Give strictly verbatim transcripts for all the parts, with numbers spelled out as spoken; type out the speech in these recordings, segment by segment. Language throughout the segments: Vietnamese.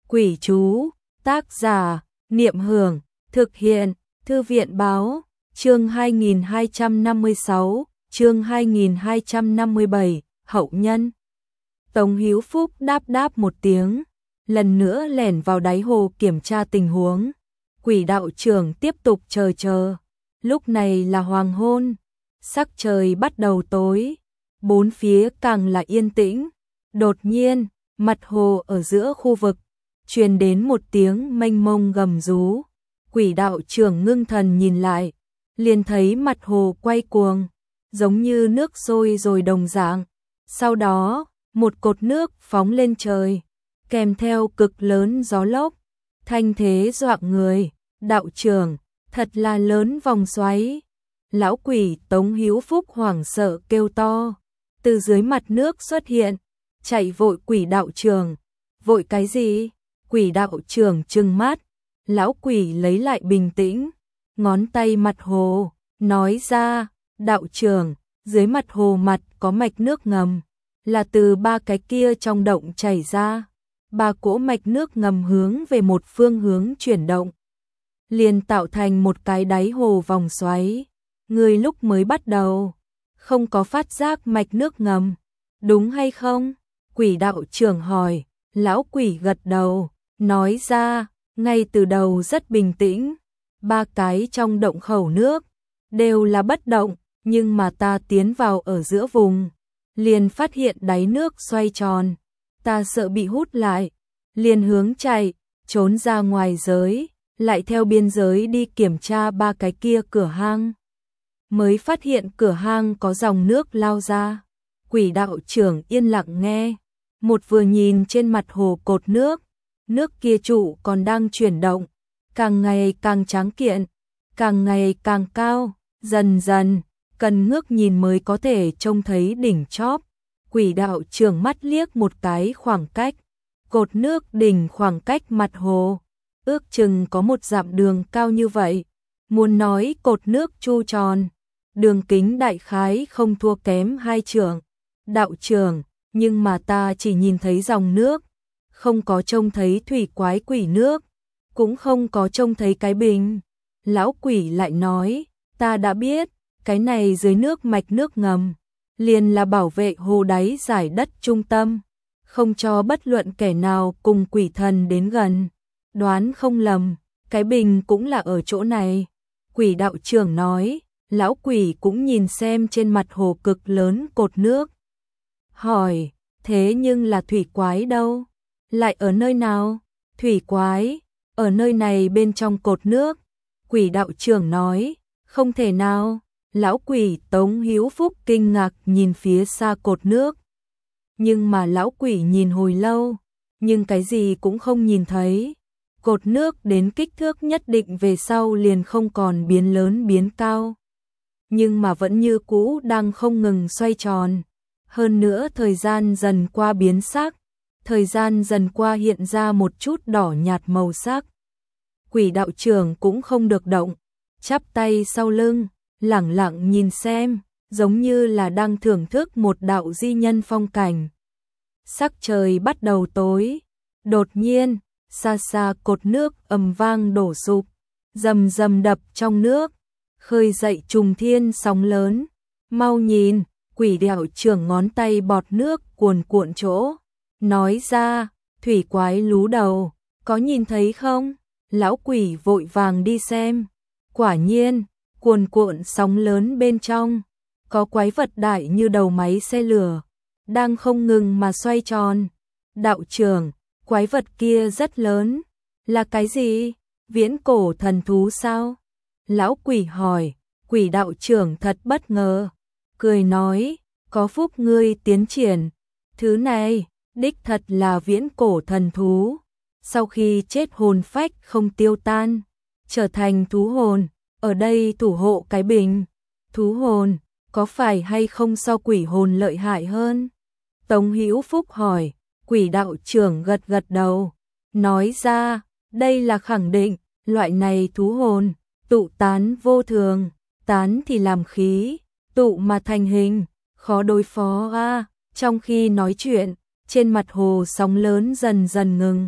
Quỷ chú, tác giả, Niệm Hưởng, thực hiện, Thư viện báo, chương hai nghìn hai trăm năm mươi sáu, chương hai nghìn hai trăm năm mươi bảy, hậu nhân. Tống Hữu Phúc đáp đáp một tiếng, lần nữa lẻn vào đáy hồ kiểm tra tình huống. Quỷ đạo trưởng tiếp tục chờ chờ. Lúc này là hoàng hôn, sắc trời bắt đầu tối, bốn phía càng là yên tĩnh. Đột nhiên, mặt hồ ở giữa khu vực truyền đến một tiếng mênh mông gầm rú. Quỷ đạo trưởng ngưng thần nhìn lại, liền thấy mặt hồ quay cuồng, giống như nước sôi rồi đồng dạng. Sau đó, một cột nước phóng lên trời, kèm theo cực lớn gió lốc, thanh thế dọa người. Đạo trưởng, thật là lớn vòng xoáy. Lão quỷ Tống Hữu Phúc hoảng sợ kêu to, từ dưới mặt nước xuất hiện, chạy vội quỷ đạo trưởng. Vội cái gì? Quỷ đạo trưởng trừng mắt. Lão quỷ lấy lại bình tĩnh, ngón tay mặt hồ, nói ra, đạo trưởng, dưới mặt hồ mặt có mạch nước ngầm, là từ ba cái kia trong động chảy ra. Ba cỗ mạch nước ngầm hướng về một phương hướng chuyển động, liền tạo thành một cái đáy hồ vòng xoáy. Người lúc mới bắt đầu không có phát giác mạch nước ngầm, đúng hay không? Quỷ đạo trưởng hỏi. Lão quỷ gật đầu, nói ra, ngay từ đầu rất bình tĩnh, ba cái trong động khẩu nước đều là bất động, nhưng mà ta tiến vào ở giữa vùng, liền phát hiện đáy nước xoay tròn, ta sợ bị hút lại, liền hướng chạy, trốn ra ngoài giới, lại theo biên giới đi kiểm tra ba cái kia cửa hang, mới phát hiện cửa hang có dòng nước lao ra. Quỷ đạo trưởng yên lặng nghe, một vừa nhìn trên mặt hồ cột nước, nước kia trụ còn đang chuyển động, càng ngày càng tráng kiện, càng ngày càng cao, dần dần, cần ngước nhìn mới có thể trông thấy đỉnh chóp. Quỷ đạo trưởng mắt liếc một cái khoảng cách, cột nước đỉnh khoảng cách mặt hồ, ước chừng có một dặm đường cao như vậy. Muốn nói cột nước chu tròn, đường kính đại khái không thua kém hai trượng. Đạo trưởng, nhưng mà ta chỉ nhìn thấy dòng nước, không có trông thấy thủy quái quỷ nước, cũng không có trông thấy cái bình. Lão quỷ lại nói, ta đã biết, cái này dưới nước mạch nước ngầm, liền là bảo vệ hồ đáy giải đất trung tâm, không cho bất luận kẻ nào cùng quỷ thần đến gần. Đoán không lầm, cái bình cũng là ở chỗ này. Quỷ đạo trưởng nói. Lão quỷ cũng nhìn xem trên mặt hồ cực lớn cột nước, hỏi, thế nhưng là thủy quái đâu? Lại ở nơi nào? Thủy quái, ở nơi này bên trong cột nước. Quỷ đạo trưởng nói, không thể nào. Lão quỷ Tống Hữu Phúc kinh ngạc nhìn phía xa cột nước. Nhưng mà lão quỷ nhìn hồi lâu, nhưng cái gì cũng không nhìn thấy. Cột nước đến kích thước nhất định về sau liền không còn biến lớn biến cao, nhưng mà vẫn như cũ đang không ngừng xoay tròn. Hơn nữa thời gian dần qua biến sắc, thời gian dần qua hiện ra một chút đỏ nhạt màu sắc. Quỷ đạo trưởng cũng không được động, chắp tay sau lưng, lẳng lặng nhìn xem, giống như là đang thưởng thức một đạo di nhân phong cảnh. Sắc trời bắt đầu tối, đột nhiên, xa xa cột nước ầm vang đổ sụp, rầm rầm đập trong nước, khơi dậy trùng thiên sóng lớn. Mau nhìn, quỷ đạo trưởng ngón tay bọt nước cuồn cuộn chỗ, nói ra, thủy quái lú đầu, có nhìn thấy không? Lão quỷ vội vàng đi xem, quả nhiên, cuồn cuộn sóng lớn bên trong, có quái vật đại như đầu máy xe lửa, đang không ngừng mà xoay tròn. Đạo trưởng, quái vật kia rất lớn, là cái gì? Viễn cổ thần thú sao? Lão quỷ hỏi. Quỷ đạo trưởng thật bất ngờ, cười nói, có phúc ngươi tiến triển, thứ này, đích thật là viễn cổ thần thú, sau khi chết hồn phách không tiêu tan, trở thành thú hồn, ở đây thủ hộ cái bình. Thú hồn, có phải hay không so quỷ hồn lợi hại hơn? Tống Hữu Phúc hỏi. Quỷ đạo trưởng gật gật đầu, nói ra, đây là khẳng định, loại này thú hồn, tụ tán vô thường, tán thì làm khí, tụ mà thành hình, khó đối phó a. À. Trong khi nói chuyện, trên mặt hồ sóng lớn dần dần ngừng,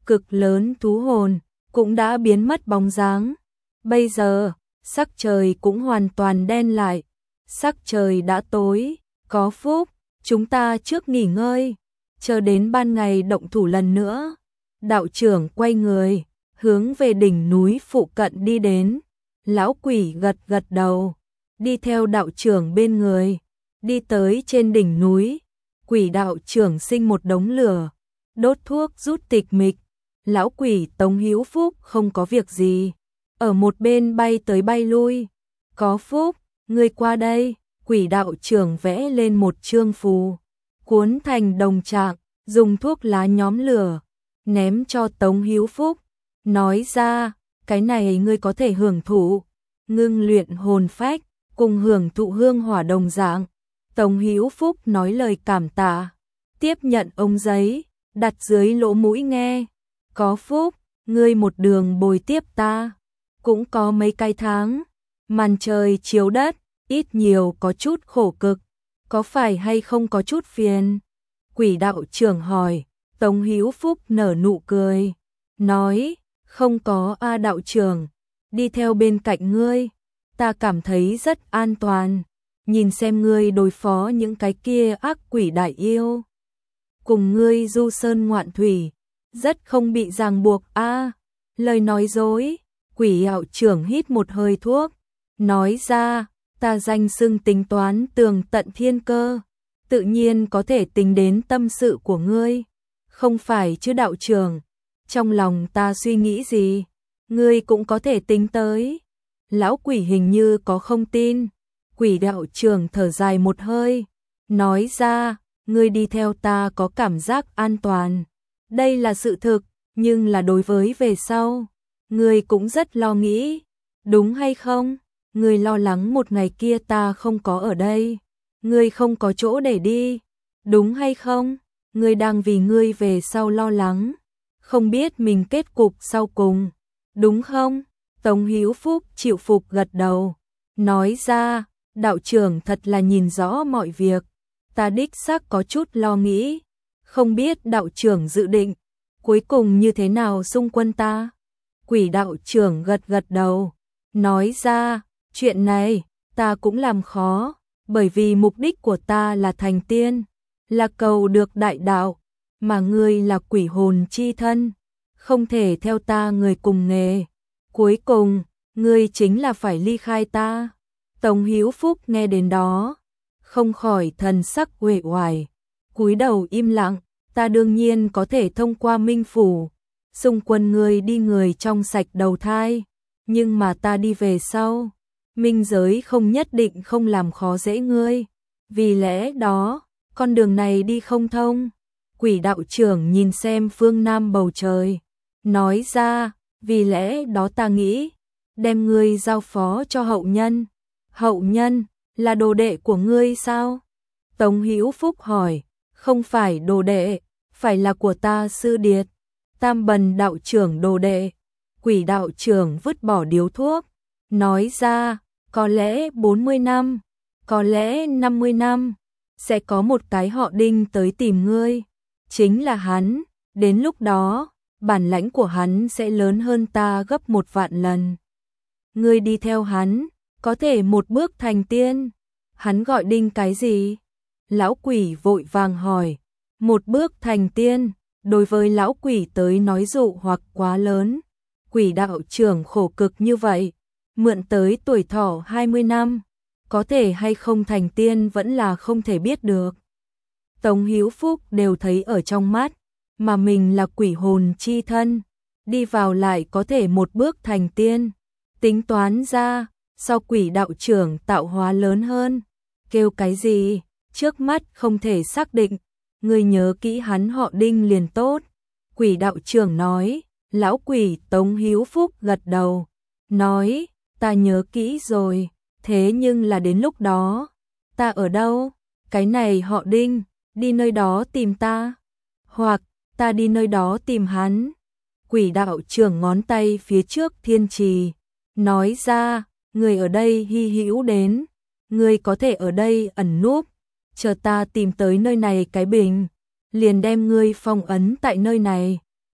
cực lớn thú hồn, cũng đã biến mất bóng dáng. Bây giờ, sắc trời cũng hoàn toàn đen lại, sắc trời đã tối, có phúc, chúng ta trước nghỉ ngơi, chờ đến ban ngày động thủ lần nữa. Đạo trưởng quay người, hướng về đỉnh núi phụ cận đi đến. Lão quỷ gật gật đầu, đi theo đạo trưởng bên người, đi tới trên đỉnh núi. Quỷ đạo trưởng sinh một đống lửa, đốt thuốc rút tịch mịch. Lão quỷ Tống Hữu Phúc không có việc gì, ở một bên bay tới bay lui. Có phúc, ngươi qua đây. Quỷ đạo trưởng vẽ lên một chương phù, cuốn thành đồng trạng, dùng thuốc lá nhóm lửa, ném cho Tống Hữu Phúc, nói ra, cái này ngươi có thể hưởng thụ, ngưng luyện hồn phách, cùng hưởng thụ hương hỏa đồng dạng. Tống Hữu Phúc nói lời cảm tạ, tiếp nhận ống giấy, đặt dưới lỗ mũi nghe. Có phúc, ngươi một đường bồi tiếp ta, cũng có mấy cái tháng, màn trời chiếu đất, ít nhiều có chút khổ cực, có phải hay không có chút phiền? Quỷ đạo trưởng hỏi. Tống Hữu Phúc nở nụ cười, nói, không có a đạo trưởng, đi theo bên cạnh ngươi, ta cảm thấy rất an toàn, nhìn xem ngươi đối phó những cái kia ác quỷ đại yêu. Cùng ngươi du sơn ngoạn thủy, rất không bị ràng buộc a. Lời nói dối. Quỷ đạo trưởng hít một hơi thuốc, nói ra, ta danh xưng tính toán tường tận thiên cơ, tự nhiên có thể tính đến tâm sự của ngươi. Không phải chứ đạo trưởng, trong lòng ta suy nghĩ gì, ngươi cũng có thể tính tới. Lão quỷ hình như có không tin. Quỷ đạo trưởng thở dài một hơi, nói ra, ngươi đi theo ta có cảm giác an toàn. Đây là sự thực, nhưng là đối với về sau, ngươi cũng rất lo nghĩ, đúng hay không? Ngươi lo lắng một ngày kia ta không có ở đây, ngươi không có chỗ để đi, đúng hay không? Ngươi đang vì ngươi về sau lo lắng, không biết mình kết cục sau cùng, đúng không? Tống Hữu Phúc chịu phục gật đầu, nói ra, đạo trưởng thật là nhìn rõ mọi việc, ta đích xác có chút lo nghĩ, không biết đạo trưởng dự định, cuối cùng như thế nào xung quân ta? Quỷ đạo trưởng gật gật đầu, nói ra, chuyện này, ta cũng làm khó, bởi vì mục đích của ta là thành tiên, là cầu được đại đạo, mà ngươi là quỷ hồn chi thân, không thể theo ta người cùng nghề. Cuối cùng, ngươi chính là phải ly khai ta. Tống Hữu Phúc nghe đến đó, không khỏi thần sắc uể oải, cúi đầu im lặng. Ta đương nhiên có thể thông qua minh phủ, xung quân ngươi đi người trong sạch đầu thai, nhưng mà ta đi về sau, minh giới không nhất định không làm khó dễ ngươi, vì lẽ đó, con đường này đi không thông. Quỷ đạo trưởng nhìn xem phương nam bầu trời, nói ra, vì lẽ đó ta nghĩ, đem ngươi giao phó cho hậu nhân. Hậu nhân, là đồ đệ của ngươi sao? Tống Hữu Phúc hỏi, không phải đồ đệ, phải là của ta sư điệt. Tam Bần đạo trưởng đồ đệ. Quỷ đạo trưởng vứt bỏ điếu thuốc, nói ra, có lẽ bốn mươi năm, có lẽ năm mươi năm, sẽ có một cái họ Đinh tới tìm ngươi, chính là hắn, đến lúc đó, bản lãnh của hắn sẽ lớn hơn ta gấp một vạn lần. Ngươi đi theo hắn, có thể một bước thành tiên. Hắn gọi Đinh cái gì? Lão quỷ vội vàng hỏi. Một bước thành tiên, đối với lão quỷ tới nói dụ hoặc quá lớn. Quỷ đạo trưởng khổ cực như vậy, mượn tới tuổi thọ hai mươi năm, có thể hay không thành tiên vẫn là không thể biết được. Tống Hữu Phúc đều thấy ở trong mắt, mà mình là quỷ hồn chi thân, đi vào lại có thể một bước thành tiên. Tính toán ra, sau quỷ đạo trưởng tạo hóa lớn hơn, kêu cái gì, trước mắt không thể xác định, người nhớ kỹ hắn họ Đinh liền tốt. Quỷ đạo trưởng nói, lão quỷ Tống Hữu Phúc gật đầu, nói, ta nhớ kỹ rồi, thế nhưng là đến lúc đó, ta ở đâu, cái này họ Đinh, đi nơi đó tìm ta, hoặc ta đi nơi đó tìm hắn. Quỷ đạo trưởng ngón tay phía trước thiên trì, nói ra, người ở đây hy hữu đến, người có thể ở đây ẩn núp, chờ ta tìm tới nơi này cái bình, liền đem ngươi phong ấn tại nơi này.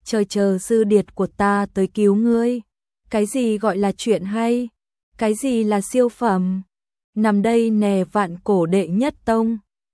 chờ chờ sư điệt của ta tới cứu ngươi. Cái gì gọi là chuyện hay? Cái gì là siêu phẩm? Nằm đây nè vạn cổ đệ nhất tông.